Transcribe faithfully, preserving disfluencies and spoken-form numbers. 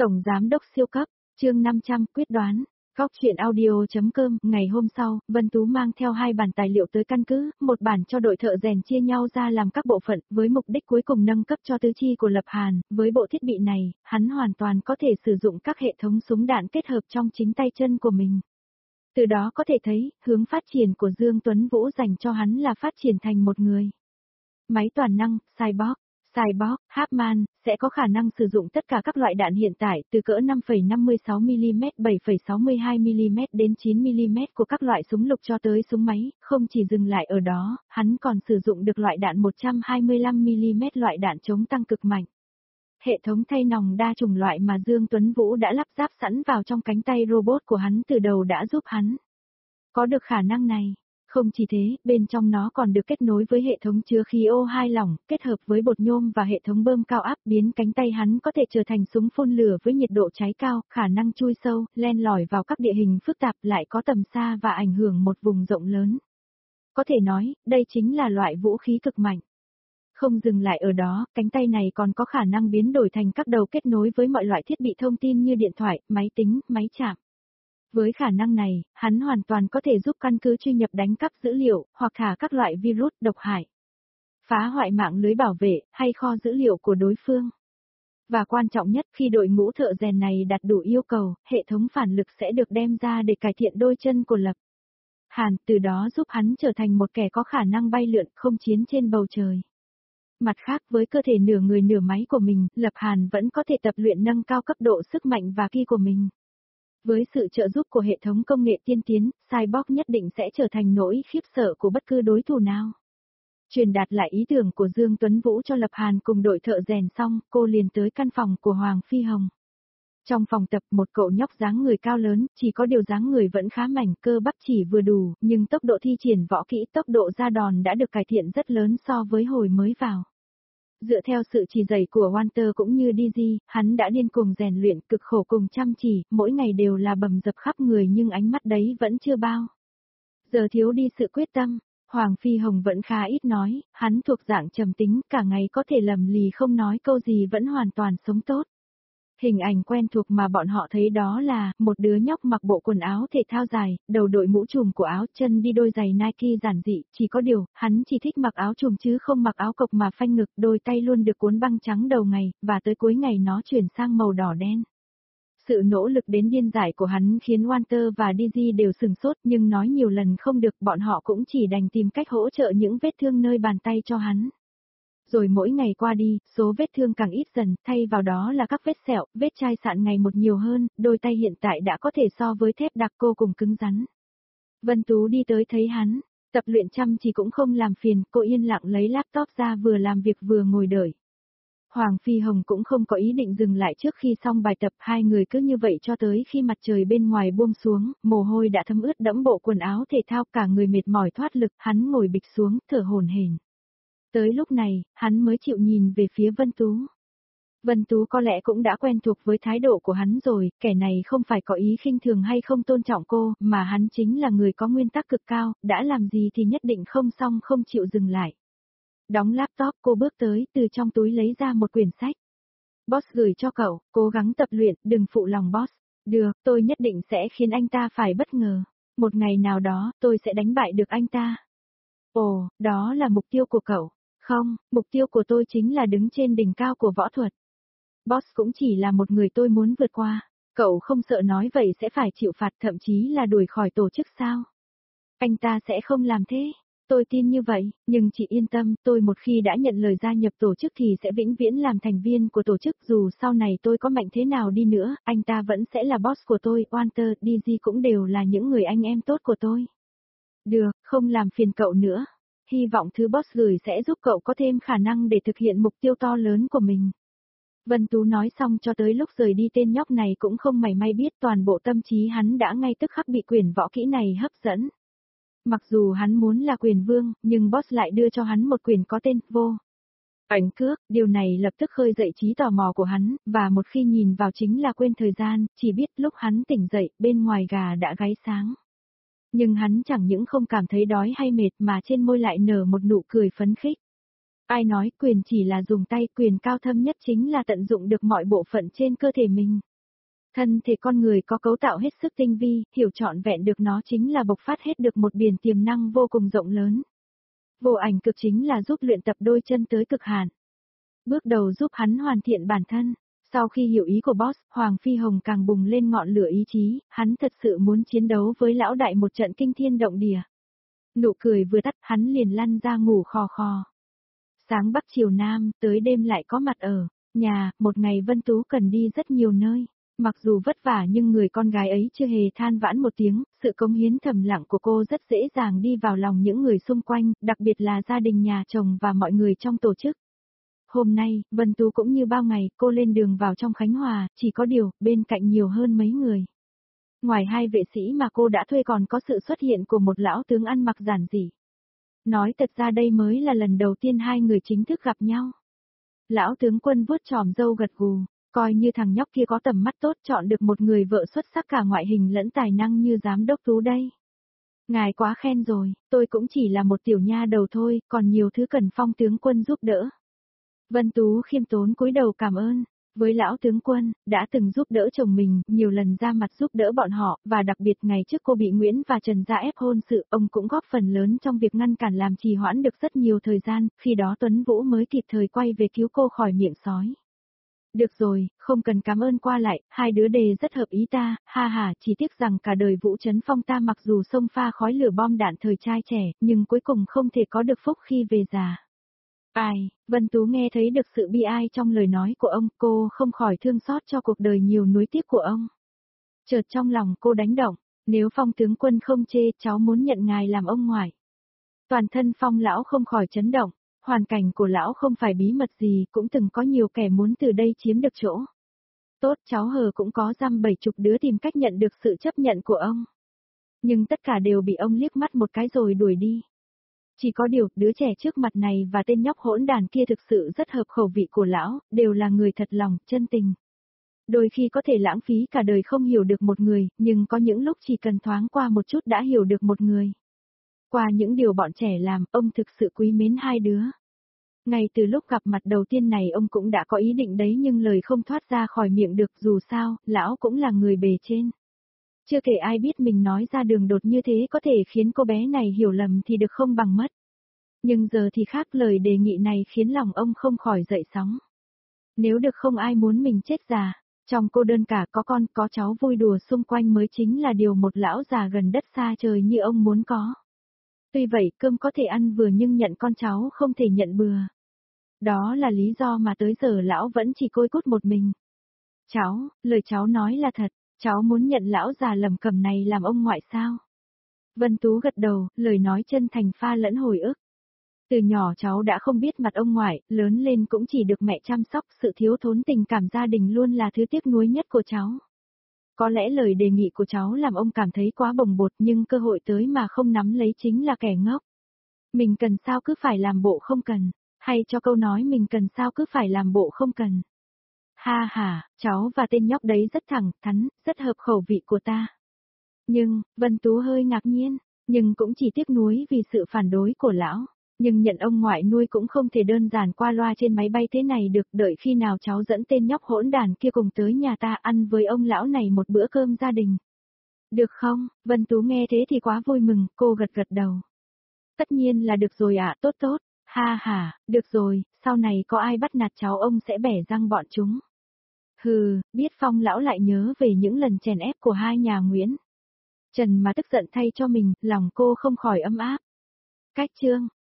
Tổng Giám đốc siêu cấp, chương năm trăm, quyết đoán. Góc truyện audio.com. Ngày hôm sau, Vân Tú mang theo hai bản tài liệu tới căn cứ, một bản cho đội thợ rèn chia nhau ra làm các bộ phận, với mục đích cuối cùng nâng cấp cho tứ chi của Lập Hàn. Với bộ thiết bị này, hắn hoàn toàn có thể sử dụng các hệ thống súng đạn kết hợp trong chính tay chân của mình. Từ đó có thể thấy, hướng phát triển của Dương Tuấn Vũ dành cho hắn là phát triển thành một người máy toàn năng, Cyborg. Cyborg, Hapman, sẽ có khả năng sử dụng tất cả các loại đạn hiện tại từ cỡ năm phẩy năm mươi sáu mi-li-mét, bảy phẩy sáu mươi hai mi-li-mét đến chín mi-li-mét của các loại súng lục cho tới súng máy, không chỉ dừng lại ở đó, hắn còn sử dụng được loại đạn một trăm hai mươi lăm mi-li-mét loại đạn chống tăng cực mạnh. Hệ thống thay nòng đa chủng loại mà Dương Tuấn Vũ đã lắp ráp sẵn vào trong cánh tay robot của hắn từ đầu đã giúp hắn có được khả năng này. Không chỉ thế, bên trong nó còn được kết nối với hệ thống chứa khí ô hai lỏng, kết hợp với bột nhôm và hệ thống bơm cao áp biến cánh tay hắn có thể trở thành súng phun lửa với nhiệt độ cháy cao, khả năng chui sâu, len lỏi vào các địa hình phức tạp lại có tầm xa và ảnh hưởng một vùng rộng lớn. Có thể nói, đây chính là loại vũ khí cực mạnh. Không dừng lại ở đó, cánh tay này còn có khả năng biến đổi thành các đầu kết nối với mọi loại thiết bị thông tin như điện thoại, máy tính, máy chạm. Với khả năng này, hắn hoàn toàn có thể giúp căn cứ truy nhập đánh cắp dữ liệu, hoặc thả các loại virus độc hại, phá hoại mạng lưới bảo vệ, hay kho dữ liệu của đối phương. Và quan trọng nhất, khi đội ngũ thợ rèn này đạt đủ yêu cầu, hệ thống phản lực sẽ được đem ra để cải thiện đôi chân của Lập Hàn, từ đó giúp hắn trở thành một kẻ có khả năng bay lượn không chiến trên bầu trời. Mặt khác, với cơ thể nửa người nửa máy của mình, Lập Hàn vẫn có thể tập luyện nâng cao cấp độ sức mạnh và ki của mình. Với sự trợ giúp của hệ thống công nghệ tiên tiến, Cyborg nhất định sẽ trở thành nỗi khiếp sợ của bất cứ đối thủ nào. Truyền đạt lại ý tưởng của Dương Tuấn Vũ cho Lập Hàn cùng đội thợ rèn xong, cô liền tới căn phòng của Hoàng Phi Hồng. Trong phòng tập, một cậu nhóc dáng người cao lớn, chỉ có điều dáng người vẫn khá mảnh, cơ bắp chỉ vừa đủ, nhưng tốc độ thi triển võ kỹ, tốc độ ra đòn đã được cải thiện rất lớn so với hồi mới vào. Dựa theo sự chỉ dạy của Walter cũng như Dizzy, hắn đã điên cuồng rèn luyện, cực khổ cùng chăm chỉ, mỗi ngày đều là bầm dập khắp người nhưng ánh mắt đấy vẫn chưa bao giờ thiếu đi sự quyết tâm. Hoàng Phi Hồng vẫn khá ít nói, hắn thuộc dạng trầm tính, cả ngày có thể lầm lì không nói câu gì vẫn hoàn toàn sống tốt. Hình ảnh quen thuộc mà bọn họ thấy đó là, một đứa nhóc mặc bộ quần áo thể thao dài, đầu đội mũ trùm của áo, chân đi đôi giày Nike giản dị, chỉ có điều, hắn chỉ thích mặc áo trùm chứ không mặc áo cộc mà phanh ngực, đôi tay luôn được cuốn băng trắng đầu ngày, và tới cuối ngày nó chuyển sang màu đỏ đen. Sự nỗ lực đến điên dại của hắn khiến Walter và Dizzy đều sừng sốt nhưng nói nhiều lần không được, bọn họ cũng chỉ đành tìm cách hỗ trợ những vết thương nơi bàn tay cho hắn. Rồi mỗi ngày qua đi, số vết thương càng ít dần, thay vào đó là các vết sẹo, vết chai sạn ngày một nhiều hơn, đôi tay hiện tại đã có thể so với thép đặc cô cùng cứng rắn. Vân Tú đi tới thấy hắn, tập luyện chăm chỉ cũng không làm phiền, cô yên lặng lấy laptop ra vừa làm việc vừa ngồi đợi. Hoàng Phi Hồng cũng không có ý định dừng lại trước khi xong bài tập, hai người cứ như vậy cho tới khi mặt trời bên ngoài buông xuống, mồ hôi đã thấm ướt đẫm bộ quần áo thể thao, cả người mệt mỏi thoát lực, hắn ngồi bịch xuống, thở hổn hển. Tới lúc này, hắn mới chịu nhìn về phía Vân Tú. Vân Tú có lẽ cũng đã quen thuộc với thái độ của hắn rồi, kẻ này không phải có ý khinh thường hay không tôn trọng cô, mà hắn chính là người có nguyên tắc cực cao, đã làm gì thì nhất định không xong không chịu dừng lại. Đóng laptop, cô bước tới, từ trong túi lấy ra một quyển sách. Boss gửi cho cậu, cố gắng tập luyện, đừng phụ lòng boss. Được, tôi nhất định sẽ khiến anh ta phải bất ngờ. Một ngày nào đó, tôi sẽ đánh bại được anh ta. Ồ, đó là mục tiêu của cậu. Không, mục tiêu của tôi chính là đứng trên đỉnh cao của võ thuật. Boss cũng chỉ là một người tôi muốn vượt qua. Cậu không sợ nói vậy sẽ phải chịu phạt, thậm chí là đuổi khỏi tổ chức sao? Anh ta sẽ không làm thế. Tôi tin như vậy, nhưng chị yên tâm, tôi một khi đã nhận lời gia nhập tổ chức thì sẽ vĩnh viễn làm thành viên của tổ chức, dù sau này tôi có mạnh thế nào đi nữa, anh ta vẫn sẽ là boss của tôi, Walter, Dizzy cũng đều là những người anh em tốt của tôi. Được, không làm phiền cậu nữa. Hy vọng thứ boss gửi sẽ giúp cậu có thêm khả năng để thực hiện mục tiêu to lớn của mình. Vân Tú nói xong cho tới lúc rời đi tên nhóc này cũng không mảy may biết toàn bộ tâm trí hắn đã ngay tức khắc bị quyển võ kỹ này hấp dẫn. Mặc dù hắn muốn là quyền vương, nhưng boss lại đưa cho hắn một quyển có tên Vô Ảnh Cước, điều này lập tức khơi dậy trí tò mò của hắn, và một khi nhìn vào chính là quên thời gian, chỉ biết lúc hắn tỉnh dậy, bên ngoài gà đã gáy sáng. Nhưng hắn chẳng những không cảm thấy đói hay mệt mà trên môi lại nở một nụ cười phấn khích. Ai nói quyền chỉ là dùng tay, quyền cao thâm nhất chính là tận dụng được mọi bộ phận trên cơ thể mình. Thân thể con người có cấu tạo hết sức tinh vi, hiểu trọn vẹn được nó chính là bộc phát hết được một biển tiềm năng vô cùng rộng lớn. Vô ảnh cực chính là giúp luyện tập đôi chân tới cực hạn. Bước đầu giúp hắn hoàn thiện bản thân. Sau khi hiểu ý của boss, Hoàng Phi Hồng càng bùng lên ngọn lửa ý chí, hắn thật sự muốn chiến đấu với lão đại một trận kinh thiên động địa. Nụ cười vừa tắt, hắn liền lăn ra ngủ khò khò. Sáng Bắc chiều Nam, tới đêm lại có mặt ở nhà, một ngày Vân Tú cần đi rất nhiều nơi. Mặc dù vất vả nhưng người con gái ấy chưa hề than vãn một tiếng, sự cống hiến thầm lặng của cô rất dễ dàng đi vào lòng những người xung quanh, đặc biệt là gia đình nhà chồng và mọi người trong tổ chức. Hôm nay, Vân Tú cũng như bao ngày, cô lên đường vào trong Khánh Hòa, chỉ có điều, bên cạnh nhiều hơn mấy người. Ngoài hai vệ sĩ mà cô đã thuê còn có sự xuất hiện của một lão tướng ăn mặc giản dị. Nói thật ra đây mới là lần đầu tiên hai người chính thức gặp nhau. Lão tướng quân vuốt tròm râu gật gù, coi như thằng nhóc kia có tầm mắt tốt chọn được một người vợ xuất sắc cả ngoại hình lẫn tài năng như giám đốc Tú đây. Ngài quá khen rồi, tôi cũng chỉ là một tiểu nha đầu thôi, còn nhiều thứ cần Phong tướng quân giúp đỡ. Vân Tú khiêm tốn cúi đầu cảm ơn. Với lão tướng quân, đã từng giúp đỡ chồng mình, nhiều lần ra mặt giúp đỡ bọn họ, và đặc biệt ngày trước cô bị Nguyễn và Trần gia ép hôn sự, ông cũng góp phần lớn trong việc ngăn cản làm trì hoãn được rất nhiều thời gian, khi đó Tuấn Vũ mới kịp thời quay về cứu cô khỏi miệng sói. Được rồi, không cần cảm ơn qua lại, hai đứa đề rất hợp ý ta, ha ha, chỉ tiếc rằng cả đời Vũ Trấn Phong ta mặc dù xông pha khói lửa bom đạn thời trai trẻ, nhưng cuối cùng không thể có được phúc khi về già. Ai, Vân Tú nghe thấy được sự bi ai trong lời nói của ông, cô không khỏi thương xót cho cuộc đời nhiều nuối tiếc của ông. Chợt trong lòng cô đánh động, nếu Phong tướng quân không chê, cháu muốn nhận ngài làm ông ngoại. Toàn thân Phong lão không khỏi chấn động, hoàn cảnh của lão không phải bí mật gì, cũng từng có nhiều kẻ muốn từ đây chiếm được chỗ. Tốt, cháu hờ cũng có dăm bảy chục đứa tìm cách nhận được sự chấp nhận của ông. Nhưng tất cả đều bị ông liếc mắt một cái rồi đuổi đi. Chỉ có điều, đứa trẻ trước mặt này và tên nhóc hỗn đàn kia thực sự rất hợp khẩu vị của lão, đều là người thật lòng, chân tình. Đôi khi có thể lãng phí cả đời không hiểu được một người, nhưng có những lúc chỉ cần thoáng qua một chút đã hiểu được một người. Qua những điều bọn trẻ làm, ông thực sự quý mến hai đứa. Ngay từ lúc gặp mặt đầu tiên này ông cũng đã có ý định đấy nhưng lời không thoát ra khỏi miệng được, dù sao, lão cũng là người bề trên. Chưa kể ai biết mình nói ra đường đột như thế có thể khiến cô bé này hiểu lầm thì được không bằng mất. Nhưng giờ thì khác, lời đề nghị này khiến lòng ông không khỏi dậy sóng. Nếu được không ai muốn mình chết già, trong cô đơn cả có con có cháu vui đùa xung quanh mới chính là điều một lão già gần đất xa trời như ông muốn có. Tuy vậy cơm có thể ăn vừa nhưng nhận con cháu không thể nhận bừa. Đó là lý do mà tới giờ lão vẫn chỉ côi cút một mình. Cháu, lời cháu nói là thật. Cháu muốn nhận lão già lầm cầm này làm ông ngoại sao? Vân Tú gật đầu, lời nói chân thành pha lẫn hồi ức. Từ nhỏ cháu đã không biết mặt ông ngoại, lớn lên cũng chỉ được mẹ chăm sóc, sự thiếu thốn tình cảm gia đình luôn là thứ tiếc nuối nhất của cháu. Có lẽ lời đề nghị của cháu làm ông cảm thấy quá bồng bột nhưng cơ hội tới mà không nắm lấy chính là kẻ ngốc. Mình cần sao cứ phải làm bộ không cần, hay cho câu nói mình cần sao cứ phải làm bộ không cần. Ha ha, cháu và tên nhóc đấy rất thẳng thắn, rất hợp khẩu vị của ta. Nhưng, Vân Tú hơi ngạc nhiên, nhưng cũng chỉ tiếc nuối vì sự phản đối của lão. Nhưng nhận ông ngoại nuôi cũng không thể đơn giản qua loa trên máy bay thế này được, đợi khi nào cháu dẫn tên nhóc hỗn đàn kia cùng tới nhà ta ăn với ông lão này một bữa cơm gia đình. Được không? Vân Tú nghe thế thì quá vui mừng, cô gật gật đầu. Tất nhiên là được rồi ạ, tốt tốt, ha ha, được rồi, sau này có ai bắt nạt cháu ông sẽ bẻ răng bọn chúng. Hừ, biết Phong lão lại nhớ về những lần chèn ép của hai nhà Nguyễn Trần mà tức giận thay cho mình, lòng cô không khỏi ấm áp. Cách chương